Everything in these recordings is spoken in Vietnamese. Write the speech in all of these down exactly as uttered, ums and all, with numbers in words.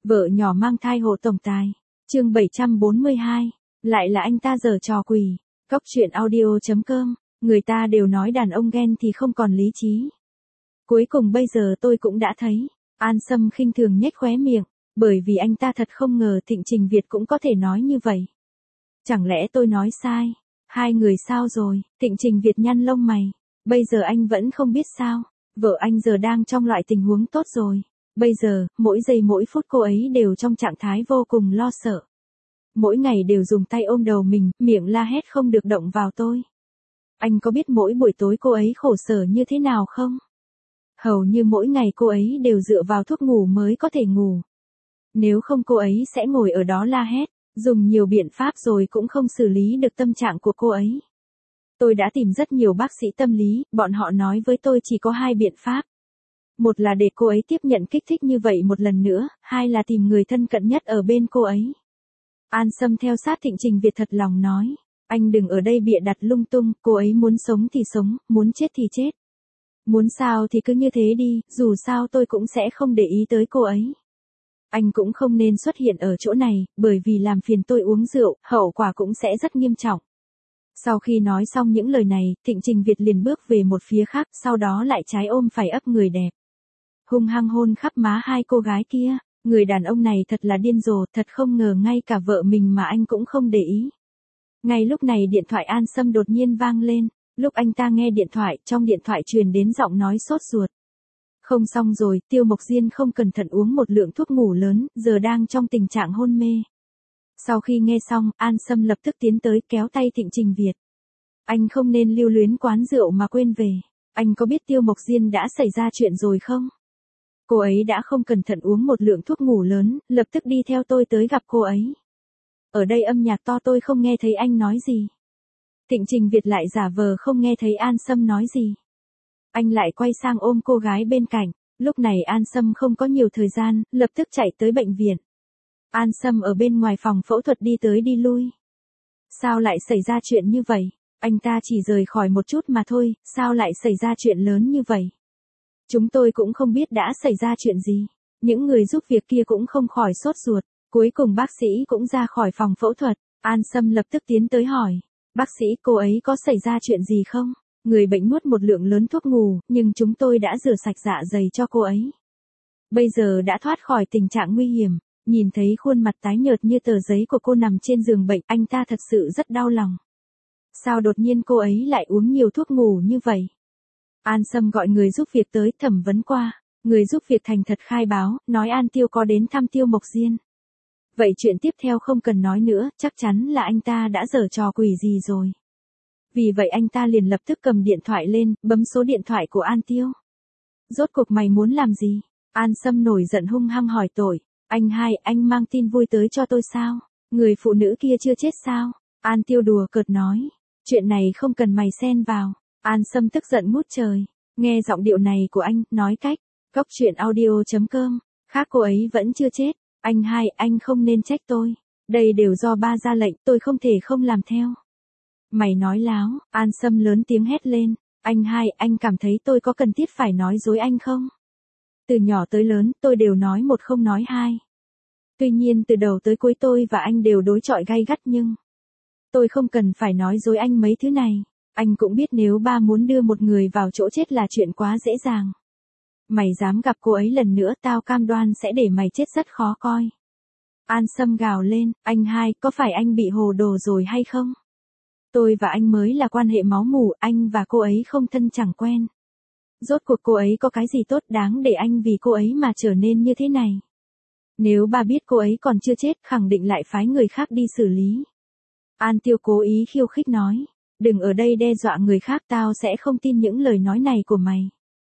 Vợ nhỏ mang thai hộ tổng tài. Chương bảy trăm bốn mươi hai. Lại là anh ta giở trò quỷ. Cóc truyện audio chấm com. Người ta đều nói đàn ông ghen thì không còn lý trí. Cuối cùng bây giờ tôi cũng đã thấy. An Sâm khinh thường nhếch khóe miệng. Bởi vì anh ta thật không ngờ Thịnh Trình Việt cũng có thể nói như vậy. Chẳng lẽ tôi nói sai? Hai người sao rồi? Thịnh Trình Việt nhăn lông mày. Bây giờ anh vẫn không biết sao? Vợ anh giờ đang trong loại tình huống tốt rồi. Bây giờ, mỗi giây mỗi phút cô ấy đều trong trạng thái vô cùng lo sợ. Mỗi ngày đều dùng tay ôm đầu mình, miệng la hét không được động vào tôi. Anh có biết mỗi buổi tối cô ấy khổ sở như thế nào không? Hầu như mỗi ngày cô ấy đều dựa vào thuốc ngủ mới có thể ngủ. Nếu không cô ấy sẽ ngồi ở đó la hét, dùng nhiều biện pháp rồi cũng không xử lý được tâm trạng của cô ấy. Tôi đã tìm rất nhiều bác sĩ tâm lý, bọn họ nói với tôi chỉ có hai biện pháp. Một là để cô ấy tiếp nhận kích thích như vậy một lần nữa, hai là tìm người thân cận nhất ở bên cô ấy. An Sâm theo sát Thịnh Trình Việt thật lòng nói, anh đừng ở đây bịa đặt lung tung, cô ấy muốn sống thì sống, muốn chết thì chết. Muốn sao thì cứ như thế đi, dù sao tôi cũng sẽ không để ý tới cô ấy. Anh cũng không nên xuất hiện ở chỗ này, bởi vì làm phiền tôi uống rượu, hậu quả cũng sẽ rất nghiêm trọng. Sau khi nói xong những lời này, Thịnh Trình Việt liền bước về một phía khác, sau đó lại trái ôm phải ấp người đẹp. Hung hăng hôn khắp má hai cô gái kia, người đàn ông này thật là điên rồ, thật không ngờ ngay cả vợ mình mà anh cũng không để ý. Ngay lúc này điện thoại An Sâm đột nhiên vang lên, lúc anh ta nghe điện thoại, trong điện thoại truyền đến giọng nói sốt ruột. Không xong rồi, Tiêu Mộc Diên không cẩn thận uống một lượng thuốc ngủ lớn, giờ đang trong tình trạng hôn mê. Sau khi nghe xong, An Sâm lập tức tiến tới kéo tay Thịnh Trình Việt. Anh không nên lưu luyến quán rượu mà quên về. Anh có biết Tiêu Mộc Diên đã xảy ra chuyện rồi không? Cô ấy đã không cẩn thận uống một lượng thuốc ngủ lớn, lập tức đi theo tôi tới gặp cô ấy. Ở đây âm nhạc to tôi không nghe thấy anh nói gì. Thịnh Trình Việt lại giả vờ không nghe thấy An Sâm nói gì. Anh lại quay sang ôm cô gái bên cạnh. Lúc này An Sâm không có nhiều thời gian, lập tức chạy tới bệnh viện. An Sâm ở bên ngoài phòng phẫu thuật đi tới đi lui. Sao lại xảy ra chuyện như vậy? Anh ta chỉ rời khỏi một chút mà thôi, sao lại xảy ra chuyện lớn như vậy? Chúng tôi cũng không biết đã xảy ra chuyện gì. Những người giúp việc kia cũng không khỏi sốt ruột. Cuối cùng bác sĩ cũng ra khỏi phòng phẫu thuật. An Sâm lập tức tiến tới hỏi. Bác sĩ, cô ấy có xảy ra chuyện gì không? Người bệnh nuốt một lượng lớn thuốc ngủ, nhưng chúng tôi đã rửa sạch dạ dày cho cô ấy. Bây giờ đã thoát khỏi tình trạng nguy hiểm. Nhìn thấy khuôn mặt tái nhợt như tờ giấy của cô nằm trên giường bệnh, anh ta thật sự rất đau lòng. Sao đột nhiên cô ấy lại uống nhiều thuốc ngủ như vậy? An Sâm gọi người giúp việc tới thẩm vấn qua. Người giúp việc thành thật khai báo, nói An Tiêu có đến thăm Tiêu Mộc Diên. Vậy chuyện tiếp theo không cần nói nữa, chắc chắn là anh ta đã giở trò quỷ gì rồi. Vì vậy anh ta liền lập tức cầm điện thoại lên, bấm số điện thoại của An Tiêu. Rốt cuộc mày muốn làm gì? An Sâm nổi giận hung hăng hỏi tội. Anh hai, anh mang tin vui tới cho tôi sao? Người phụ nữ kia chưa chết sao? An Tiêu đùa cợt nói. Chuyện này không cần mày xen vào. An Sâm tức giận ngút trời. Nghe giọng điệu này của anh, nói cách. Cóc truyện audio chấm com. Khác cô ấy vẫn chưa chết. Anh hai, anh không nên trách tôi. Đây đều do ba ra lệnh, tôi không thể không làm theo. Mày nói láo, An Sâm lớn tiếng hét lên. Anh hai, anh cảm thấy tôi có cần thiết phải nói dối anh không? Từ nhỏ tới lớn, tôi đều nói một không nói hai. Tuy nhiên từ đầu tới cuối tôi và anh đều đối chọi gay gắt nhưng... Tôi không cần phải nói dối anh mấy thứ này. Anh cũng biết nếu ba muốn đưa một người vào chỗ chết là chuyện quá dễ dàng. Mày dám gặp cô ấy lần nữa tao cam đoan sẽ để mày chết rất khó coi. An Sâm gào lên, anh hai, có phải anh bị hồ đồ rồi hay không? Tôi và anh mới là quan hệ máu mủ, anh và cô ấy không thân chẳng quen. Rốt cuộc cô ấy có cái gì tốt đáng để anh vì cô ấy mà trở nên như thế này? Nếu ba biết cô ấy còn chưa chết, khẳng định lại phái người khác đi xử lý. An Tiêu cố ý khiêu khích nói, đừng ở đây đe dọa người khác, tao sẽ không tin những lời nói này của mày.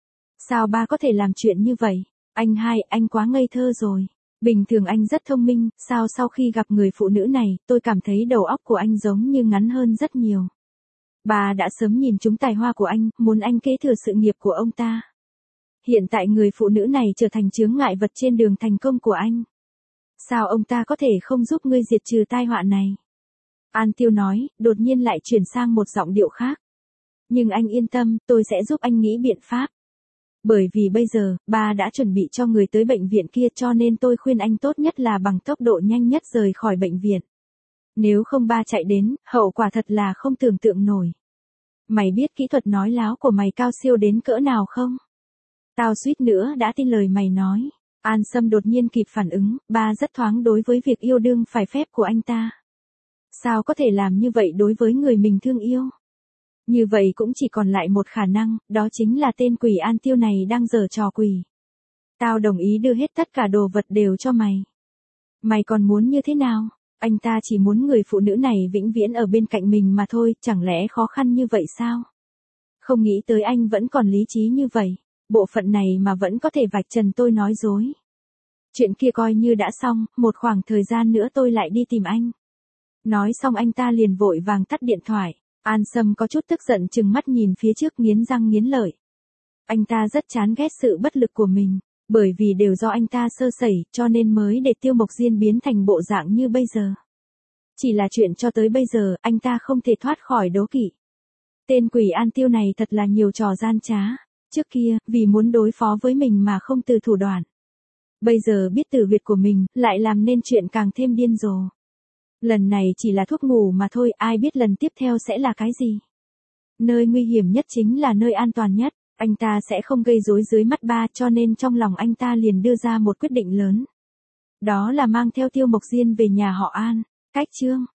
Sao ba có thể làm chuyện như vậy? Anh hai, anh quá ngây thơ rồi. Bình thường anh rất thông minh, sao sau khi gặp người phụ nữ này, tôi cảm thấy đầu óc của anh giống như ngắn hơn rất nhiều. Bà đã sớm nhìn trúng tài hoa của anh, muốn anh kế thừa sự nghiệp của ông ta. Hiện tại người phụ nữ này trở thành chướng ngại vật trên đường thành công của anh. Sao ông ta có thể không giúp ngươi diệt trừ tai họa này? An Tiêu nói, đột nhiên lại chuyển sang một giọng điệu khác. Nhưng anh yên tâm, tôi sẽ giúp anh nghĩ biện pháp. Bởi vì bây giờ, ba đã chuẩn bị cho người tới bệnh viện kia cho nên tôi khuyên anh tốt nhất là bằng tốc độ nhanh nhất rời khỏi bệnh viện. Nếu không ba chạy đến, hậu quả thật là không tưởng tượng nổi. Mày biết kỹ thuật nói láo của mày cao siêu đến cỡ nào không? Tao suýt nữa đã tin lời mày nói. An Sâm đột nhiên kịp phản ứng, ba rất thoáng đối với việc yêu đương phải phép của anh ta. Sao có thể làm như vậy đối với người mình thương yêu? Như vậy cũng chỉ còn lại một khả năng, đó chính là tên quỷ An Tiêu này đang giở trò quỷ. Tao đồng ý đưa hết tất cả đồ vật đều cho mày. Mày còn muốn như thế nào? Anh ta chỉ muốn người phụ nữ này vĩnh viễn ở bên cạnh mình mà thôi, chẳng lẽ khó khăn như vậy sao? Không nghĩ tới anh vẫn còn lý trí như vậy, bộ phận này mà vẫn có thể vạch trần tôi nói dối. Chuyện kia coi như đã xong, một khoảng thời gian nữa tôi lại đi tìm anh. Nói xong anh ta liền vội vàng tắt điện thoại. An Sâm có chút tức giận trừng mắt nhìn phía trước nghiến răng nghiến lợi. Anh ta rất chán ghét sự bất lực của mình, bởi vì đều do anh ta sơ sẩy cho nên mới để Tiêu Mộc Diên biến thành bộ dạng như bây giờ. Chỉ là chuyện cho tới bây giờ anh ta không thể thoát khỏi đố kỵ. Tên quỷ An Tiêu này thật là nhiều trò gian trá. Trước kia, vì muốn đối phó với mình mà không từ thủ đoạn. Bây giờ biết từ việc của mình, lại làm nên chuyện càng thêm điên rồ. Lần này chỉ là thuốc ngủ mà thôi, ai biết lần tiếp theo sẽ là cái gì. Nơi nguy hiểm nhất chính là nơi an toàn nhất, anh ta sẽ không gây rối dưới mắt ba cho nên trong lòng anh ta liền đưa ra một quyết định lớn. Đó là mang theo Tiêu Mộc Diên về nhà họ An, cách chương.